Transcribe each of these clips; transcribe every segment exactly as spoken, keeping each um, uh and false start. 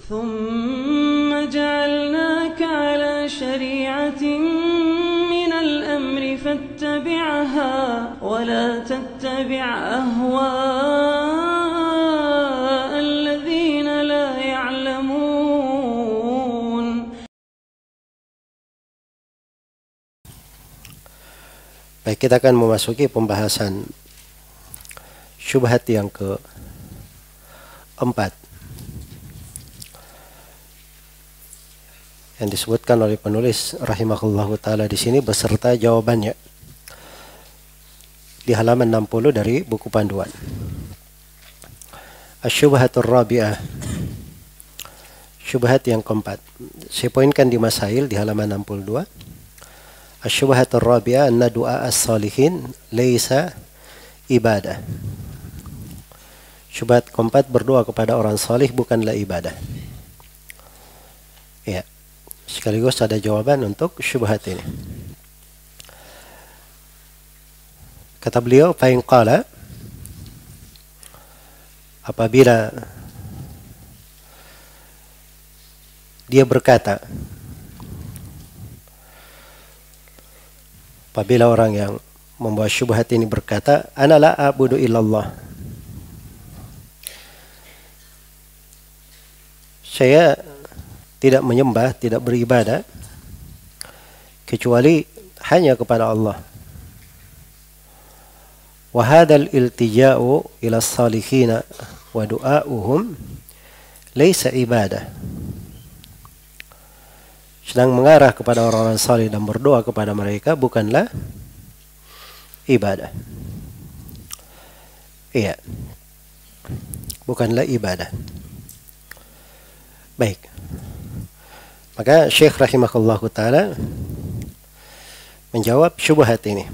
ثم جعلناك على شريعة من الأمر فاتبعها ولا تتبع أهواء الذين لا يعلمون. Baik, kita akan memasuki pembahasan syubhat yang keempat yang disebutkan oleh penulis rahimahullahu taala di sini beserta jawabannya di halaman enam puluh dari buku panduan. Asy-syubhatur rabi'ah, syubhat yang keempat. Saya poinkan di masail di halaman enam puluh dua. Asy-syubhatur rabi'ah anna du'a as-salihin laisa ibadah. Syubhat keempat, berdoa kepada orang salih bukanlah ibadah. Ya. Sekaligus ada jawaban untuk syubhat ini. Kata beliau, fa in qala, apabila dia berkata, apabila orang yang membawa syubhat ini berkata, ana la a'budu illallah, saya tidak menyembah, tidak beribadah kecuali hanya kepada Allah. Wa hadzal iltija'u ila as-salihin wa du'a'uhum laisa ibadah. Sedang mengarah kepada orang-orang salih dan berdoa kepada mereka bukanlah ibadah. Iya. Bukanlah ibadah. Baik. Maka Syekh rahimahullahu taala menjawab syubhat ini.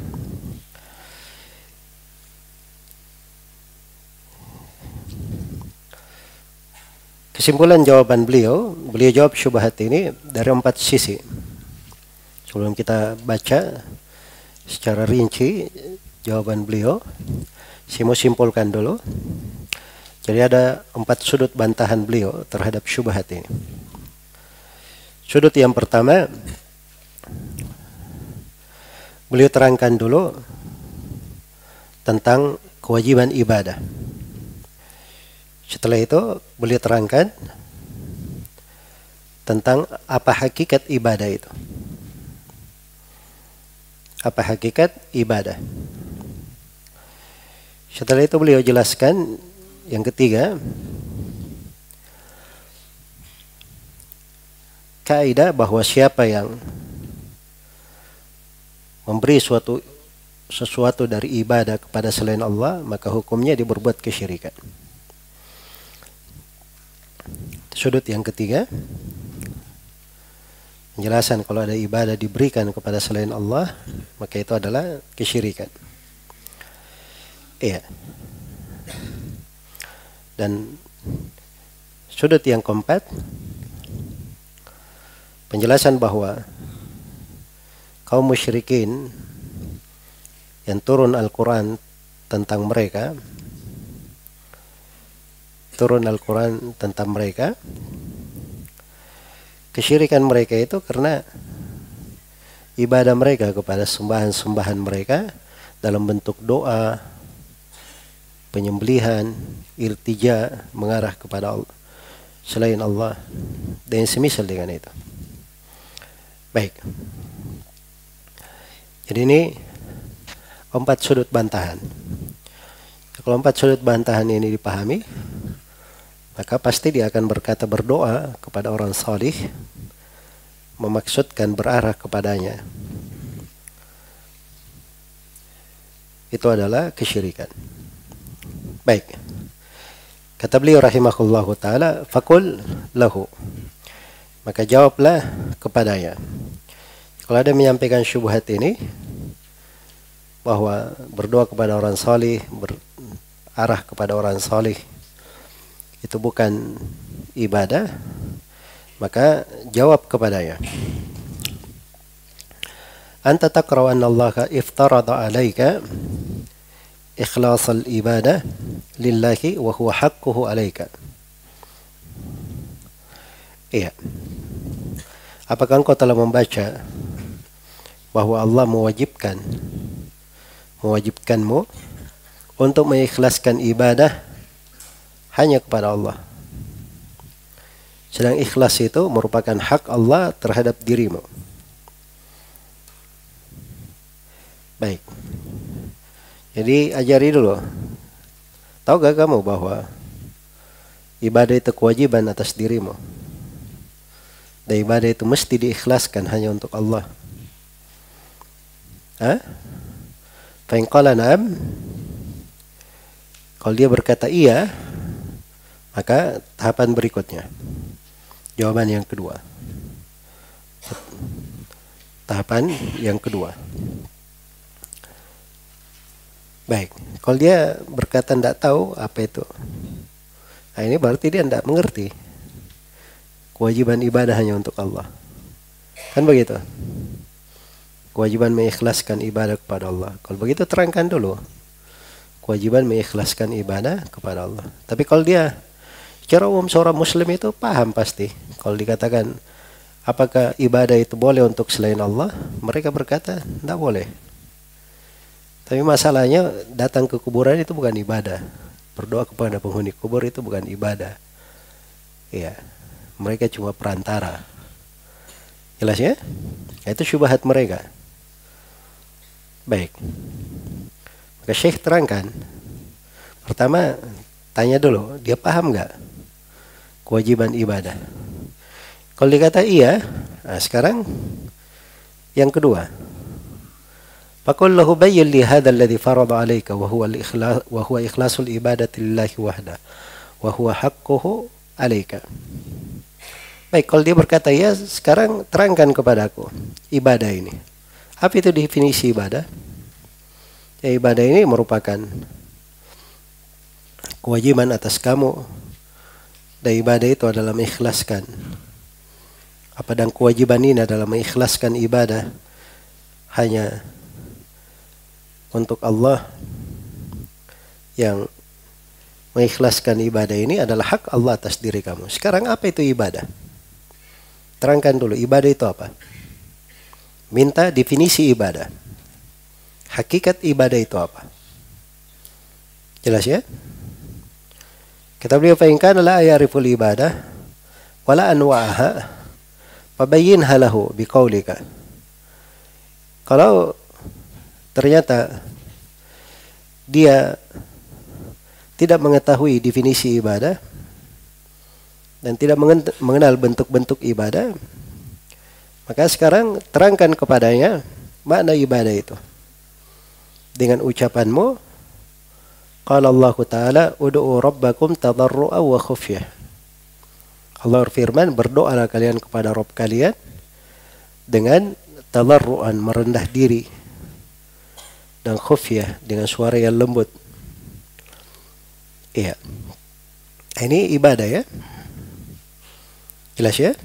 Kesimpulan jawaban beliau, beliau jawab syubhat ini dari empat sisi. Sebelum kita baca secara rinci jawaban beliau, saya mau simpulkan dulu. Jadi ada empat sudut bantahan beliau terhadap syubhat ini. Sudut yang pertama, beliau terangkan dulu tentang kewajiban ibadah. Setelah itu beliau terangkan tentang apa hakikat ibadah itu. Apa hakikat ibadah. Setelah itu beliau jelaskan yang ketiga, kaidah bahwa siapa yang memberi suatu sesuatu dari ibadah kepada selain Allah, maka hukumnya dia berbuat kesyirikan. Sudut yang ketiga, penjelasan kalau ada ibadah diberikan kepada selain Allah, maka itu adalah kesyirikan. Iya. Dan sudut yang keempat, penjelasan bahwa kaum musyrikin yang turun Al-Quran tentang mereka, turun Al-Quran tentang mereka, kesyirikan mereka itu karena ibadah mereka kepada sembahan-sembahan mereka dalam bentuk doa, penyembelihan, iltija, mengarah kepada Allah selain Allah dan semisal dengan itu. Baik. Jadi ini empat sudut bantahan. Kalau empat sudut bantahan ini dipahami, maka pasti dia akan berkata berdoa kepada orang salih, memaksudkan berarah kepadanya. Itu adalah kesyirikan. Baik. Kata beliau rahimahullahu taala, faqul lahu. Maka jawablah kepadanya. Kalau ada menyampaikan syubhat ini, bahwa berdoa kepada orang salih, berarah kepada orang salih itu bukan ibadah, maka jawab kepadanya. Anta taqra anna Allah iftarada alayka ikhlasal ibadah lillahi wa huwa haqquhu alayka. Iya. Apakah engkau telah membaca bahwa Allah mewajibkan mewajibkanmu untuk mengikhlaskan ibadah hanya kepada Allah. Sedang ikhlas itu merupakan hak Allah terhadap dirimu. Baik. Jadi ajari dulu. Tahu gak kamu bahwa ibadah itu kewajiban atas dirimu? Dan ibadah itu mesti diikhlaskan hanya untuk Allah. Hah? Fa in qala na'am, kalau dia berkata iya, maka tahapan berikutnya. Jawaban yang kedua. Tahapan yang kedua. Baik, kalau dia berkata tidak tahu apa itu, nah ini berarti dia tidak mengerti kewajiban ibadah hanya untuk Allah. Kan begitu? Kewajiban mengikhlaskan ibadah kepada Allah. Kalau begitu terangkan dulu kewajiban mengikhlaskan ibadah kepada Allah. Tapi kalau dia secara umum seorang muslim itu paham pasti. Kalau dikatakan apakah ibadah itu boleh untuk selain Allah, mereka berkata tidak boleh. Tapi masalahnya datang ke kuburan itu bukan ibadah. Berdoa kepada penghuni kubur itu bukan ibadah. Iya, mereka cuma perantara. Jelas ya? Itu syubhat mereka. Baik. Maka Syekh terangkan. Pertama, tanya dulu, dia paham nggak kewajiban ibadah? Kalau dikata iya, nah sekarang yang kedua. Faqul lahu bayyin li hadha alladhi farada 'alayka wa huwa al-ikhlas wa huwa ikhlasul ibadati lillahi wahda wa huwa haqquhu 'alayka. Baik, kalau dia berkata ya, sekarang terangkan kepadaku ibadah ini. Apa itu definisi ibadah? Ya, ibadah ini merupakan kewajiban atas kamu. Dan ibadah itu adalah mengikhlaskan. Apa dan kewajiban ini adalah mengikhlaskan ibadah hanya untuk Allah. Yang mengikhlaskan ibadah ini adalah hak Allah atas diri kamu. Sekarang apa itu ibadah? Terangkan dulu, ibadah itu apa? Minta definisi ibadah. Hakikat ibadah itu apa? Jelas ya? Kata beliau, fa in kana la ya'riful ibadah wala anwa'aha fabayyinha lahu biqaulika. Kalau ternyata dia tidak mengetahui definisi ibadah dan tidak mengenal bentuk-bentuk ibadah, maka sekarang terangkan kepadanya makna ibadah itu dengan ucapanmu, qala Allah Ta'ala ud'u rabbakum tadarru'an wa khufyah. Allah firman, berdoalah kalian kepada Rabb kalian dengan tadarru'an, merendah diri, dan khufyah, dengan suara yang lembut. Iya. Ini ibadah ya. Jelas ya?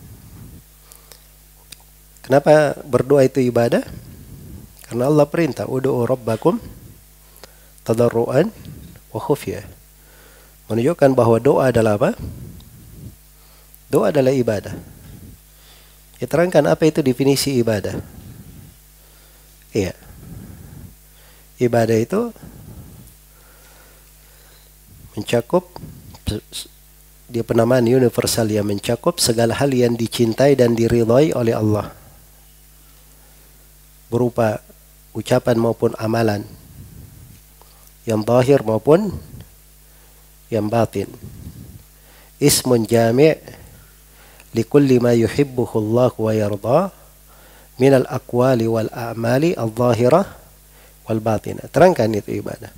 Kenapa berdoa itu ibadah? Karena Allah perintah, ud'u rabbakum tadarru'an wa khufyah. Menunjukkan bahwa doa adalah apa? Doa adalah ibadah. Diterangkan apa itu definisi ibadah. Iya. Ibadah itu mencakup, dia penamaan universal yang mencakup segala hal yang dicintai dan diridhai oleh Allah, berupa ucapan maupun amalan, yang zahir maupun yang batin. Ismun jami' likulli ma yuhibbuhu Allah wa yarda min al-aqwali wal a'mali al-zahirah wal batinah. Terangkan itu ibadah.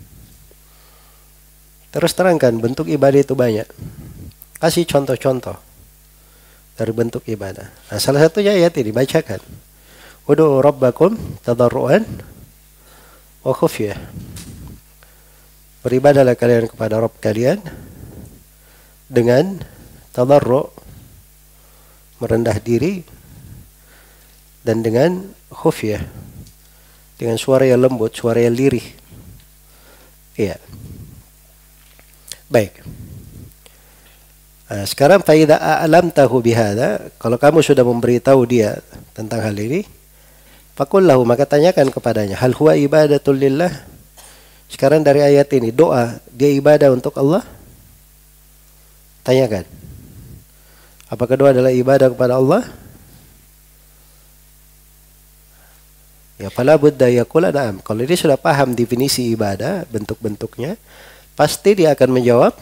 Terus terangkan bentuk ibadah itu banyak. Kasih contoh-contoh dari bentuk ibadah. Nah, salah satunya ayat ini dibacakan. Ud'u rabbakum tadarru'an wa khufyah. Beribadahlah kalian kepada Rabb kalian dengan tadarru', merendah diri, dan dengan khufyah, dengan suara yang lembut, suara yang lirih. Iya. Baik. Nah, sekarang faida a'lamtahu bihadza, kalau kamu sudah memberitahu dia tentang hal ini, faqul lahu, maka tanyakan kepadanya, hal huwa ibadatul lillah? Sekarang dari ayat ini, doa dia ibadah untuk Allah? Tanyakan. Apakah doa adalah ibadah kepada Allah? Ya, fala budda yaqula na'am. Kalau dia sudah paham definisi ibadah, bentuk-bentuknya, pasti dia akan menjawab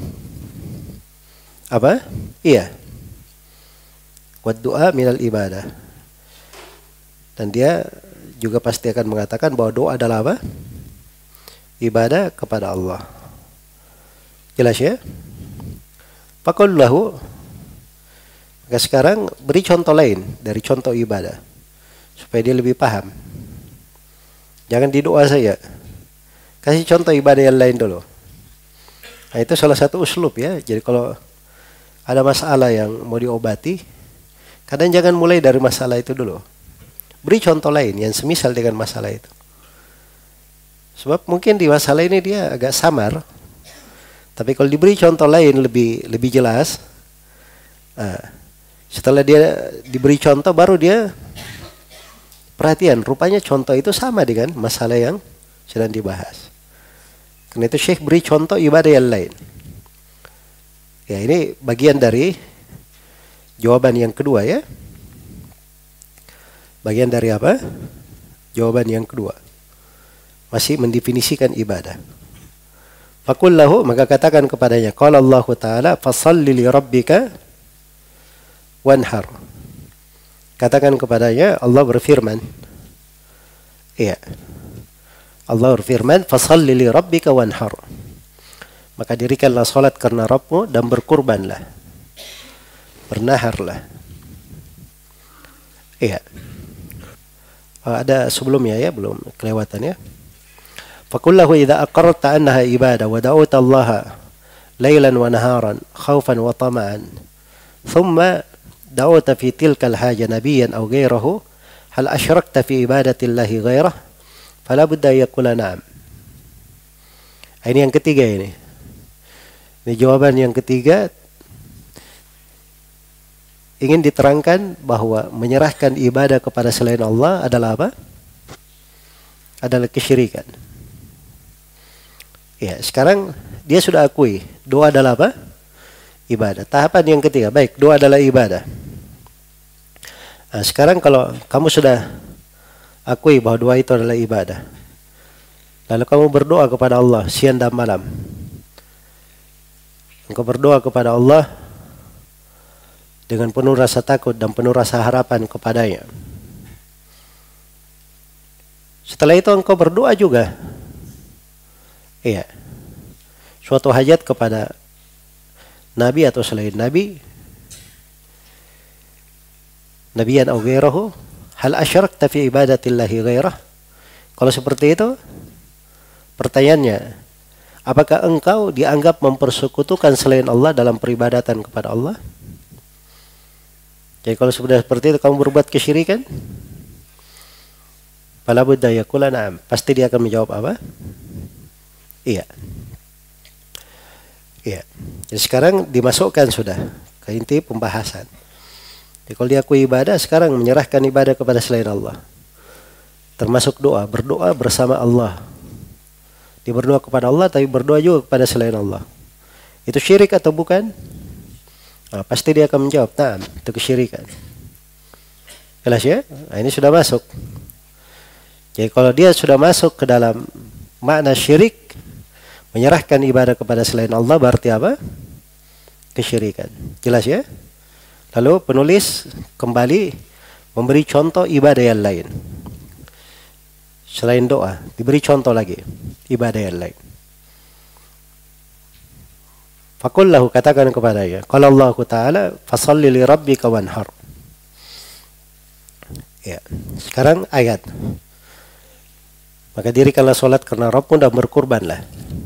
apa? Iya. Wa du'a minal ibadah. Dan dia juga pasti akan mengatakan bahwa doa adalah apa? Ibadah kepada Allah. Jelas ya? Faqul lahu, maka sekarang beri contoh lain dari contoh ibadah supaya dia lebih paham. Jangan di doa saja. Kasih contoh ibadah yang lain dulu. Nah, itu salah satu uslub ya. Jadi kalau ada masalah yang mau diobati, kadang jangan mulai dari masalah itu dulu. Beri contoh lain yang semisal dengan masalah itu. Sebab mungkin di masalah ini dia agak samar. Tapi kalau diberi contoh lain lebih lebih jelas, nah, setelah dia diberi contoh baru dia perhatian. Rupanya contoh itu sama dengan masalah yang sedang dibahas. Karena itu Syekh beri contoh ibadah yang lain. Ya, ini bagian dari jawaban yang kedua ya. Bagian dari apa? Jawaban yang kedua. Masih mendefinisikan ibadah. Faqul lahu, maka katakan kepadanya, qala Allah Ta'ala fashalli li rabbika wanhar. Katakan kepadanya, Allah berfirman. Iya. Allah berfirman, fashalli li rabbika wanhar. Maka dirikanlah salat karena Rabbmu dan berkurbanlah. Bernaharlah. Iya. Oh, ada sebelumnya ya, belum kelewatan ya. Faqul lahu idza aqarrta annaha ibadah wa da'awta Allah lailan wa naharan khaufan wa tama'an thumma da'awta fi tilka al-haja nabiyyan aw ghayrahu hal asyrakta fi ibadati Allah ghayrah fala budda yaqula na'am. Ini yang ketiga ini. Ini jawaban yang ketiga, ingin diterangkan bahwa menyerahkan ibadah kepada selain Allah adalah apa? Adalah kesyirikan. Ya, sekarang dia sudah akui doa adalah apa? Ibadah. Tahapan yang ketiga, baik, doa adalah ibadah. Nah, sekarang kalau kamu sudah akui bahwa doa itu adalah ibadah, lalu kamu berdoa kepada Allah siang dan malam. Engkau berdoa kepada Allah dengan penuh rasa takut dan penuh rasa harapan kepadanya. Setelah itu engkau berdoa juga. Iya. Suatu hajat kepada Nabi atau selain Nabi. Nabiyan au ghairahu. Hal asyrakta fi ibadatillahi ghairah. Kalau seperti itu, pertanyaannya, apakah engkau dianggap mempersekutukan selain Allah dalam peribadatan kepada Allah? Jadi kalau sudah seperti itu kamu berbuat kesyirikan, fala budda yaqula na'am. Pasti dia akan menjawab apa? Iya. Iya. Jadi sekarang dimasukkan sudah ke inti pembahasan. Jadi kalau dia akui ibadah, sekarang menyerahkan ibadah kepada selain Allah. Termasuk doa, berdoa bersama Allah. Dia berdoa kepada Allah tapi berdoa juga kepada selain Allah. Itu syirik atau bukan? Nah, pasti dia akan menjawab, nah, itu kesyirikan. Jelas ya? Nah, ini sudah masuk. Jadi kalau dia sudah masuk ke dalam makna syirik, menyerahkan ibadah kepada selain Allah berarti apa? Kesyirikan. Jelas ya? Lalu penulis kembali memberi contoh ibadah yang lain. Selain doa, diberi contoh lagi ibadah yang lain. Faqul lahu, katakan kepadanya, qala Allah Ta'ala fashalli li rabbika wanhar. Ya, sekarang ayat. Maka dirikanlah salat karena Rabbmu dan berkurbanlah.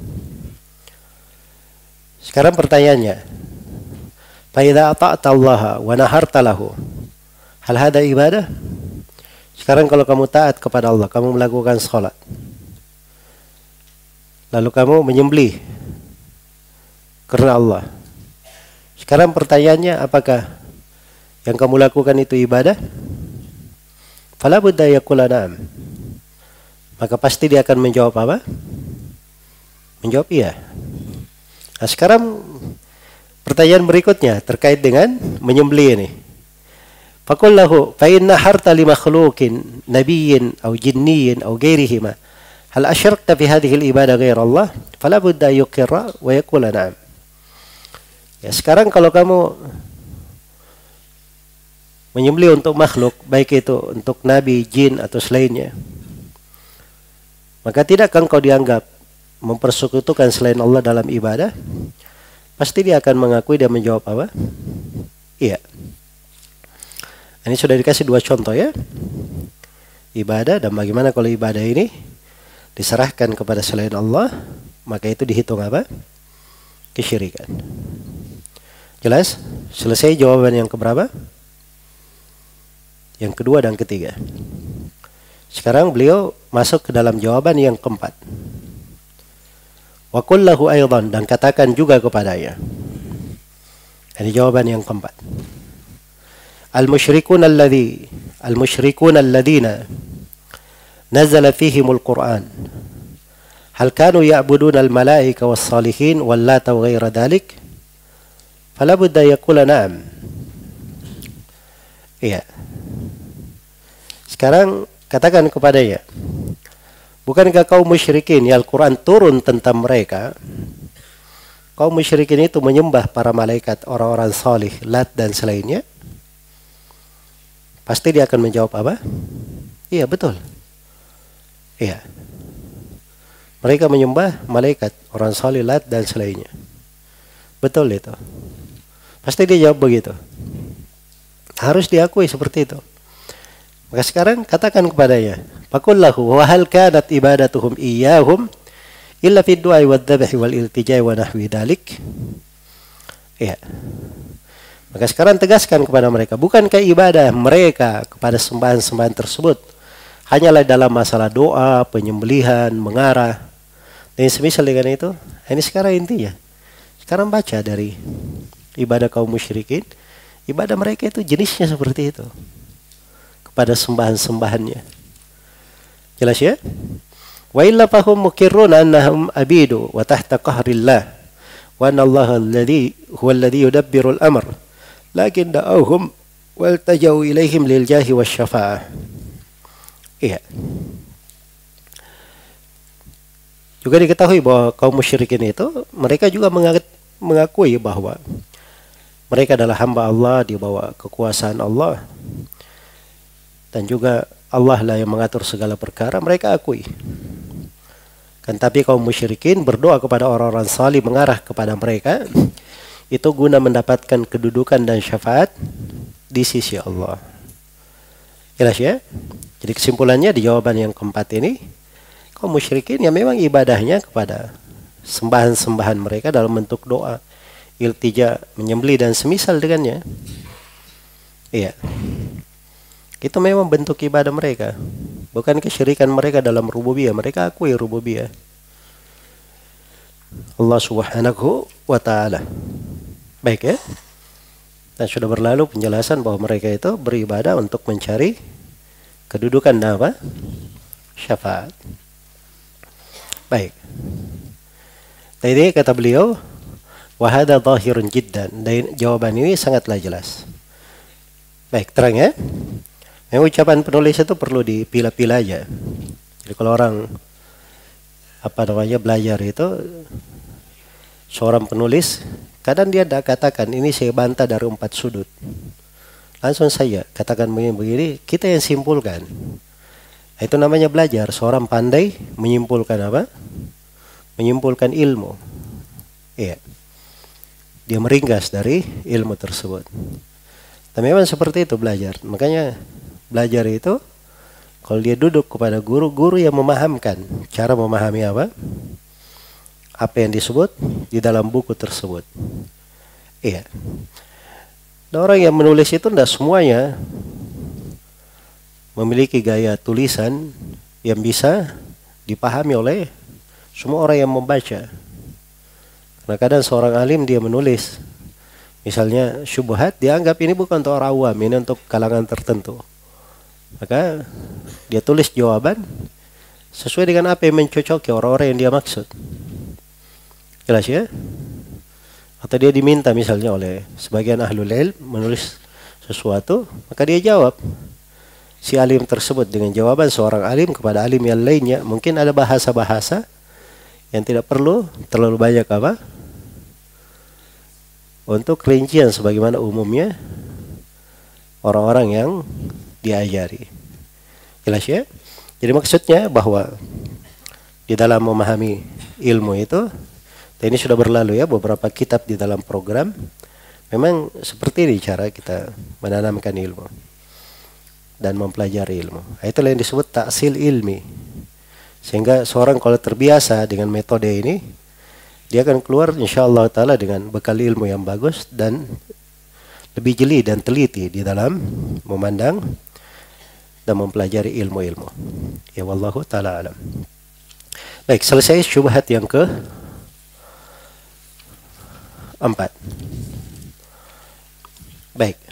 Sekarang pertanyaannya, fa idza ata'ta Allah wa naharta lahu, hal hada ibadah? Sekarang kalau kamu taat kepada Allah, kamu melakukan salat, lalu kamu menyembelih karena Allah, Sekarang pertanyaannya, apakah yang kamu lakukan itu ibadah? Fala budda yaqula na'am. Maka pasti dia akan menjawab apa? Menjawab iya. Nah, sekarang pertanyaan berikutnya terkait dengan menyembelih ini. Faqul lahu fa inna harta li makhluqin nabiyyin aw jinniyyin aw ghairihima hal asyrakta fi hadhihi al-ibadah ghair Allah? Fala budda yuqirra wa yaqula na'am. Ya, sekarang kalau kamu menyembelih untuk makhluk, baik itu untuk nabi, jin atau selainnya, maka tidakkah engkau dianggap mempersekutukan selain Allah dalam ibadah? Pasti dia akan mengakui dan menjawab apa? Iya. Ini sudah dikasih dua contoh ya. Ibadah, dan bagaimana kalau ibadah ini diserahkan kepada selain Allah, maka itu dihitung apa? Kesyirikan. Jelas? Selesai jawaban yang keberapa? Yang kedua dan ketiga. Sekarang beliau masuk ke dalam jawaban yang keempat. Wa qul lahu aidan, dan katakan juga kepadanya. Ini jawaban yang keempat. Al-musyrikun alladhi al-musyrikun alladhina nazala fihimul Qur'an hal kanu ya'buduna al-malaika was-salihin wal lata wa ghaira dhalik? Fala budda yaqula na'am. Iya. Sekarang katakan kepadanya, bukankah kaum musyrikin yang Al-Quran turun tentang mereka, kaum musyrikin itu menyembah para malaikat, orang-orang salih, Lat dan selainnya? Pasti dia akan menjawab apa? Iya, betul. Iya. Mereka menyembah malaikat, orang salih, Lat dan selainnya. Betul itu. Pasti dia jawab begitu. Harus diakui seperti itu. Maka sekarang katakan kepadanya, faqul lahu wa hal kanat ibadatuhum iyyahum illa fi du'a wa dzabh wal iltijai wa nahwi dalik? Ya. Maka sekarang tegaskan kepada mereka, bukankah ibadah mereka kepada sembahan-sembahan tersebut hanyalah dalam masalah doa, penyembelihan, mengarah, dan semisal dengan itu? Ini sekarang intinya. Sekarang baca dari ibadah kaum musyrikin, ibadah mereka itu jenisnya seperti itu. Pada sembahan-sembahannya. Jelas ya? Wa illa fahum mukirruna annahum abidu wa tahta qahrillah wa anna Allah alladhi huwa alladhi yudabbiru al-amr lakin da'awhum wal tajau ilaihim lil jahi wasyafa'ah. Iya. Juga diketahui bahwa kaum musyrikin itu mereka juga mengakui bahwa mereka adalah hamba Allah di bawah kekuasaan Allah. Dan juga Allah lah yang mengatur segala perkara, mereka akui. Kan tapi kaum musyrikin berdoa kepada orang-orang salih, mengarah kepada mereka, itu guna mendapatkan kedudukan dan syafaat di sisi Allah. Jelas ya? Jadi kesimpulannya di jawaban yang keempat ini, kaum musyrikin yang memang ibadahnya kepada sembahan-sembahan mereka dalam bentuk doa, iltija, menyembelih dan semisal dengannya. Iya. Itu memang bentuk ibadah mereka. Bukan kesyirikan mereka dalam rububiyah. Mereka akui rububiyah Allah subhanahu wa ta'ala. Baik ya. Dan sudah berlalu penjelasan bahwa mereka itu beribadah untuk mencari kedudukan dan apa? Syafaat. Baik. Tadi kata beliau, wa hadza dhahirun jiddan. Dan jawaban ini sangatlah jelas. Baik, terang ya. Yang ucapan penulis itu perlu dipilah-pilah aja. Jadi kalau orang apa namanya belajar itu, seorang penulis kadang dia tidak katakan ini saya bantah dari empat sudut. Langsung saja katakan begini-begini, kita yang simpulkan. Itu namanya belajar. Seorang pandai menyimpulkan apa? Menyimpulkan ilmu. Iya. Dia meringkas dari ilmu tersebut. Dan memang seperti itu belajar. Makanya belajar itu kalau dia duduk kepada guru, guru yang memahamkan cara memahami apa? Apa yang disebut di dalam buku tersebut. Iya. Dan orang yang menulis itu tidak semuanya memiliki gaya tulisan yang bisa dipahami oleh semua orang yang membaca. Karena kadang seorang alim dia menulis Misalnya syubhat dianggap ini bukan untuk orang awam, ini untuk kalangan tertentu. Maka dia tulis jawaban sesuai dengan apa yang mencocoki orang-orang yang dia maksud. Jelas ya? Atau dia diminta misalnya oleh sebagian ahlul ilm menulis sesuatu, maka dia jawab. Si alim tersebut dengan jawaban seorang alim kepada alim yang lainnya, mungkin ada bahasa-bahasa yang tidak perlu terlalu banyak apa? Untuk rincian sebagaimana umumnya orang-orang yang diajari. Jelas ya? Jadi maksudnya bahwa di dalam memahami ilmu itu, ini sudah berlalu ya beberapa kitab di dalam program. Memang seperti ini cara kita menanamkan ilmu dan mempelajari ilmu. Itulah yang disebut ta'sil ilmi. Sehingga seorang kalau terbiasa dengan metode ini, dia akan keluar insyaallah ta'ala dengan bekal ilmu yang bagus dan lebih jeli dan teliti di dalam memandang dan mempelajari ilmu-ilmu. Ya wallahu ta'ala alam. Baik, selesai syubhat yang ke empat. Baik.